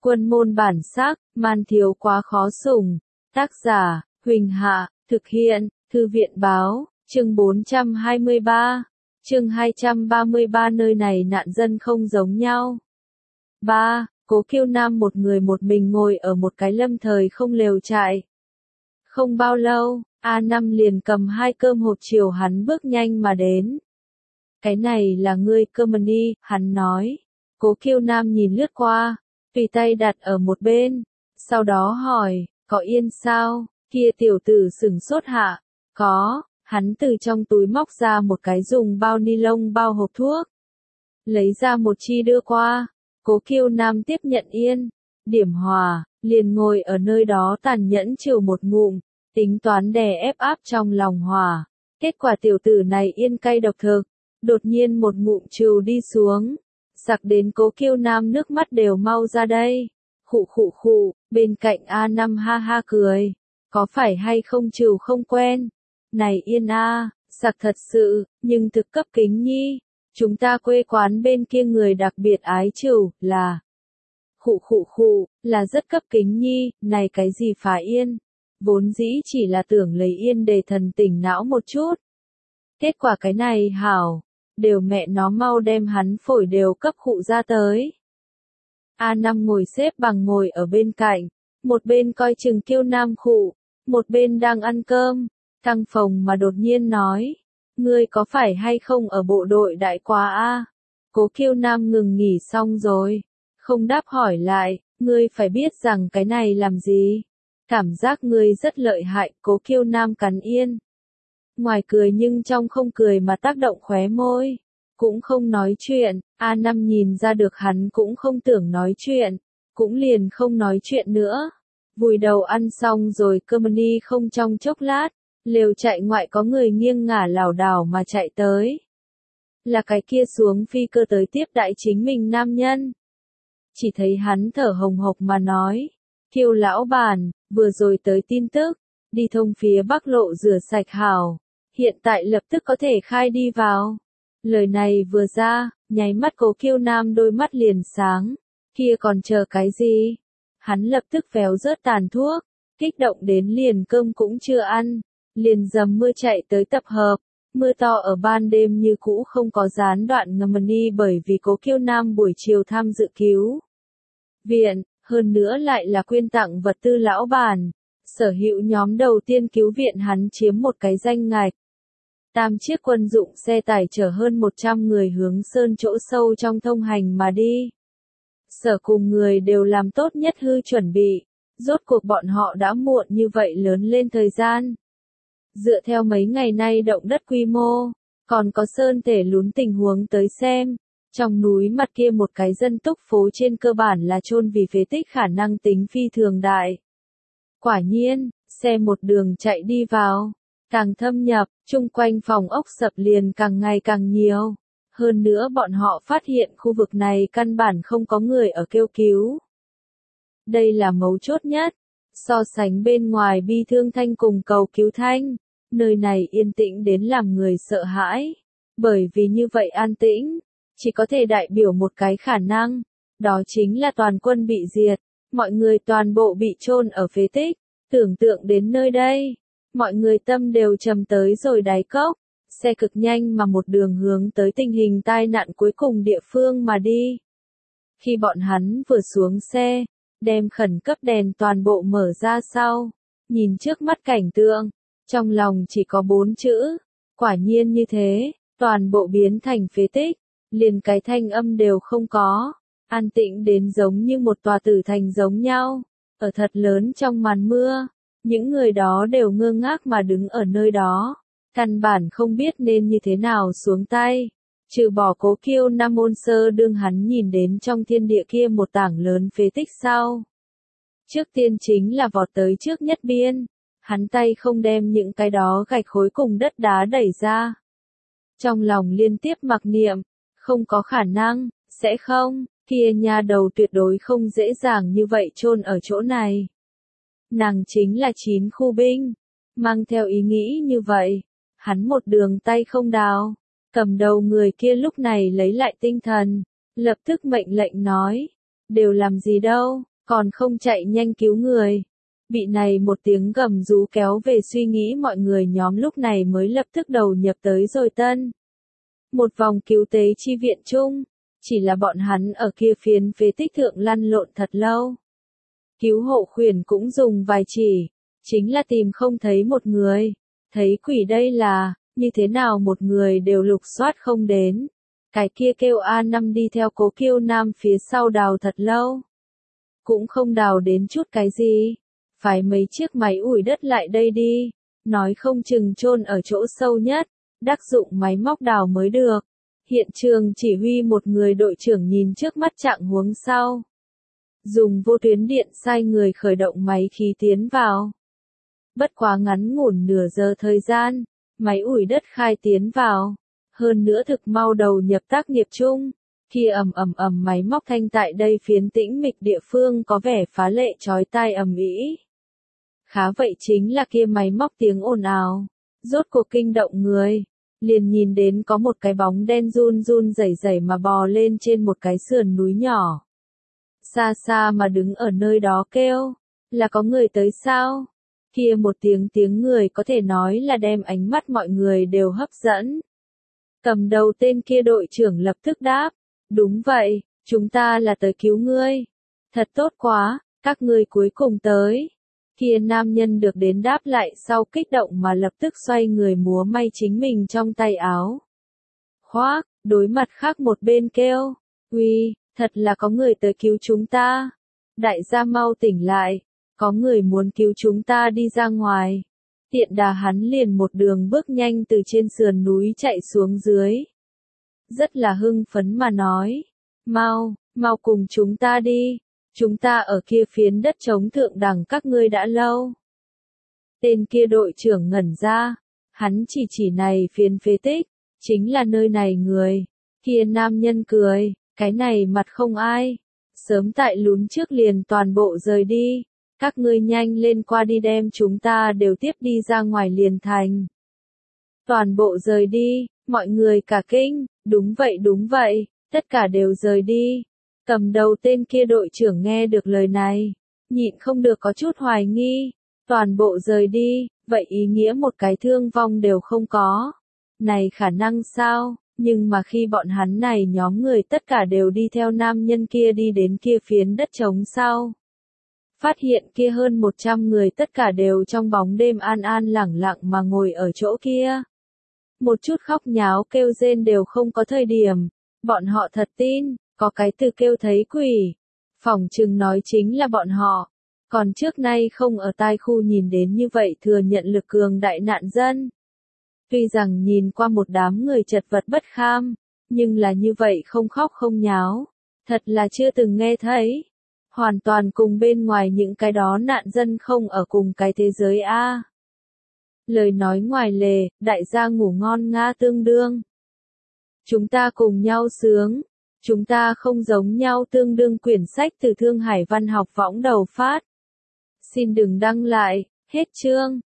Quân môn bản sắc, man thiếu quá khó sủng. Tác giả, Huỳnh Hạ, thực hiện, Thư viện báo, chương 423, chương 233 nơi này nạn dân không giống nhau. 3. Cố Kiêu Nam một người một mình ngồi ở một cái lâm thời không lều trại. Không bao lâu, A5 liền cầm 2 cơm hộp chiều hắn bước nhanh mà đến. Cái này là ngươi Germany, hắn nói. Cố Kiêu Nam nhìn lướt qua, tùy tay đặt ở một bên, sau đó hỏi, có yên sao? Kia tiểu tử sửng sốt hạ, có, hắn từ trong túi móc ra một cái dùng bao ni lông bao hộp thuốc. Lấy ra một chi đưa qua, Cố Kiêu Nam tiếp nhận yên, điểm hòa, liền ngồi ở nơi đó tàn nhẫn chịu một ngụm, tính toán đè ép áp trong lòng hòa. Kết quả tiểu tử này yên cay độc thực, đột nhiên một ngụm trừ đi xuống, sặc đến Cố Kiêu Nam nước mắt đều mau ra đây. Khụ khụ khụ, bên cạnh A5 ha ha cười, có phải hay không trừ không quen? Này yên a, sặc thật sự, nhưng thực cấp kính nhi, chúng ta quê quán bên kia người đặc biệt ái trừ, là khụ khụ khụ, là rất cấp kính nhi, này cái gì phá yên, vốn dĩ chỉ là tưởng lấy yên để thần tỉnh não một chút. Kết quả cái này hảo, đều mẹ nó mau đem hắn phổi đều cấp khụ ra tới. A5 ngồi xếp bằng ngồi ở bên cạnh, một bên coi chừng Kiêu Nam khụ, một bên đang ăn cơm, căng phòng mà đột nhiên nói, ngươi có phải hay không ở bộ đội đại quá a? Cố Kiêu Nam ngừng nghỉ xong rồi, không đáp hỏi lại, ngươi phải biết rằng cái này làm gì? Cảm giác ngươi rất lợi hại, Cố Kiêu Nam cắn yên. Ngoài cười nhưng trong không cười mà tác động khóe môi, cũng không nói chuyện, A5 nhìn ra được hắn cũng không tưởng nói chuyện, cũng liền không nói chuyện nữa. Vùi đầu ăn xong rồi Germany không trong chốc lát, lều chạy ngoại có người nghiêng ngả lảo đảo mà chạy tới. Là cái kia xuống phi cơ tới tiếp đại chính mình nam nhân. Chỉ thấy hắn thở hồng hộc mà nói, Kiều lão bản, vừa rồi tới tin tức, đi thông phía Bắc lộ rửa sạch hảo, hiện tại lập tức có thể khai đi vào. Lời này vừa ra, nháy mắt Cố Kiêu Nam đôi mắt liền sáng, kia còn chờ cái gì? Hắn lập tức véo rớt tàn thuốc, kích động đến liền cơm cũng chưa ăn, liền dầm mưa chạy tới tập hợp. Mưa to ở ban đêm như cũ không có gián đoạn ngầm đi bởi vì Cố Kiêu Nam buổi chiều tham dự cứu viện, hơn nữa lại là quyên tặng vật tư lão bản. Sở hữu nhóm đầu tiên cứu viện hắn chiếm một cái danh ngạch. 8 chiếc quân dụng xe tải chở hơn 100 người hướng sơn chỗ sâu trong thông hành mà đi. Sở cùng người đều làm tốt nhất hư chuẩn bị, rốt cuộc bọn họ đã muộn như vậy lớn lên thời gian. Dựa theo mấy ngày nay động đất quy mô, còn có sơn thể lún tình huống tới xem, trong núi mặt kia một cái dân túc phố trên cơ bản là chôn vì phế tích khả năng tính phi thường đại. Quả nhiên, xe một đường chạy đi vào, càng thâm nhập, chung quanh phòng ốc sập liền càng ngày càng nhiều. Hơn nữa bọn họ phát hiện khu vực này căn bản không có người ở kêu cứu. Đây là mấu chốt nhất, so sánh bên ngoài bi thương thanh cùng cầu cứu thanh, nơi này yên tĩnh đến làm người sợ hãi. Bởi vì như vậy an tĩnh, chỉ có thể đại biểu một cái khả năng, đó chính là toàn quân bị diệt, mọi người toàn bộ bị chôn ở phế tích. Tưởng tượng đến nơi đây, mọi người tâm đều trầm tới rồi đáy cốc, xe cực nhanh mà một đường hướng tới tình hình tai nạn cuối cùng địa phương mà đi. Khi bọn hắn vừa xuống xe, đem khẩn cấp đèn toàn bộ mở ra sau, nhìn trước mắt cảnh tượng, trong lòng chỉ có 4 chữ, quả nhiên như thế, toàn bộ biến thành phế tích, liền cái thanh âm đều không có, an tĩnh đến giống như một tòa tử thành giống nhau. Ở thật lớn trong màn mưa, những người đó đều ngơ ngác mà đứng ở nơi đó, căn bản không biết nên như thế nào xuống tay, trừ bỏ Cố Kiêu Nam ôn sơ đương hắn nhìn đến trong thiên địa kia một tảng lớn phế tích sau. Trước tiên chính là vọt tới trước nhất biên, hắn tay không đem những cái đó gạch khối cùng đất đá đẩy ra. Trong lòng liên tiếp mặc niệm, không có khả năng, sẽ không. Kia nhà đầu tuyệt đối không dễ dàng như vậy chôn ở chỗ này. Nàng chính là 9 khu binh. Mang theo ý nghĩ như vậy, hắn một đường tay không đào. Cầm đầu người kia lúc này lấy lại tinh thần, lập tức mệnh lệnh nói. Đều làm gì đâu, còn không chạy nhanh cứu người. Bị này một tiếng gầm rú kéo về suy nghĩ mọi người nhóm lúc này mới lập tức đầu nhập tới rồi tân. Một vòng cứu tế chi viện chung, chỉ là bọn hắn ở kia phiến phế tích thượng lăn lộn thật lâu. Cứu hộ khuyển cũng dùng vài chỉ, chính là tìm không thấy một người. Thấy quỷ đây là, như thế nào một người đều lục soát không đến. Cái kia kêu A5 đi theo Cố Kiêu Nam phía sau đào thật lâu. Cũng không đào đến chút cái gì. Phải mấy chiếc máy ủi đất lại đây đi. Nói không chừng chôn ở chỗ sâu nhất. Đắc dụng máy móc đào mới được. Hiện trường chỉ huy một người đội trưởng nhìn trước mắt trạng huống sau. Dùng vô tuyến điện sai người khởi động máy khí tiến vào. Bất quá ngắn ngủn nửa giờ thời gian, máy ủi đất khai tiến vào. Hơn nữa thực mau đầu nhập tác nghiệp chung, kia ầm máy móc thanh tại đây phiến tĩnh mịch địa phương có vẻ phá lệ chói tai ầm ĩ. Khá vậy chính là kia máy móc tiếng ồn ào, rốt cuộc kinh động người, liền nhìn đến có một cái bóng đen run run rẩy rẩy mà bò lên trên một cái sườn núi nhỏ. Xa xa mà đứng ở nơi đó kêu, là có người tới sao? Kia một tiếng người có thể nói là đem ánh mắt mọi người đều hấp dẫn. Cầm đầu tên kia đội trưởng lập tức đáp, đúng vậy, chúng ta là tới cứu ngươi. Thật tốt quá, các ngươi cuối cùng tới. Kia nam nhân được đến đáp lại sau kích động mà lập tức xoay người múa may chính mình trong tay áo. Khoác, đối mặt khác một bên kêu, uy, thật là có người tới cứu chúng ta. Đại gia mau tỉnh lại, có người muốn cứu chúng ta đi ra ngoài. Tiện đà hắn liền một đường bước nhanh từ trên sườn núi chạy xuống dưới. Rất là hưng phấn mà nói, mau cùng chúng ta đi, chúng ta ở kia phiến đất trống thượng đẳng các ngươi đã lâu. Tên kia đội trưởng ngẩn ra, hắn chỉ này phiến phế tích, chính là nơi này người. Kia nam nhân cười, cái này mặt không ai, sớm tại lún trước liền toàn bộ rời đi. Các ngươi nhanh lên qua đi đem chúng ta đều tiếp đi ra ngoài liền thành. Toàn bộ rời đi, mọi người cả kinh, đúng vậy, tất cả đều rời đi. Cầm đầu tên kia đội trưởng nghe được lời này, nhịn không được có chút hoài nghi. Toàn bộ rời đi, vậy ý nghĩa một cái thương vong đều không có. Này khả năng sao? Nhưng mà khi bọn hắn này nhóm người tất cả đều đi theo nam nhân kia đi đến kia phiến đất trống sau. Phát hiện kia hơn 100 người tất cả đều trong bóng đêm an lẳng lặng mà ngồi ở chỗ kia. Một chút khóc nháo kêu rên đều không có thời điểm. Bọn họ thật tin, có cái từ kêu thấy quỷ. Phỏng chừng nói chính là bọn họ. Còn trước nay không ở tai khu nhìn đến như vậy thừa nhận lực cường đại nạn dân. Tuy rằng nhìn qua một đám người chật vật bất kham, nhưng là như vậy không khóc không nháo. Thật là chưa từng nghe thấy. Hoàn toàn cùng bên ngoài những cái đó nạn dân không ở cùng cái thế giới a. Lời nói ngoài lề, đại gia ngủ ngon nga tương đương. Chúng ta cùng nhau sướng, chúng ta không giống nhau tương đương. Quyển sách từ Thương Hải Văn học võng đầu phát. Xin đừng đăng lại, hết chương.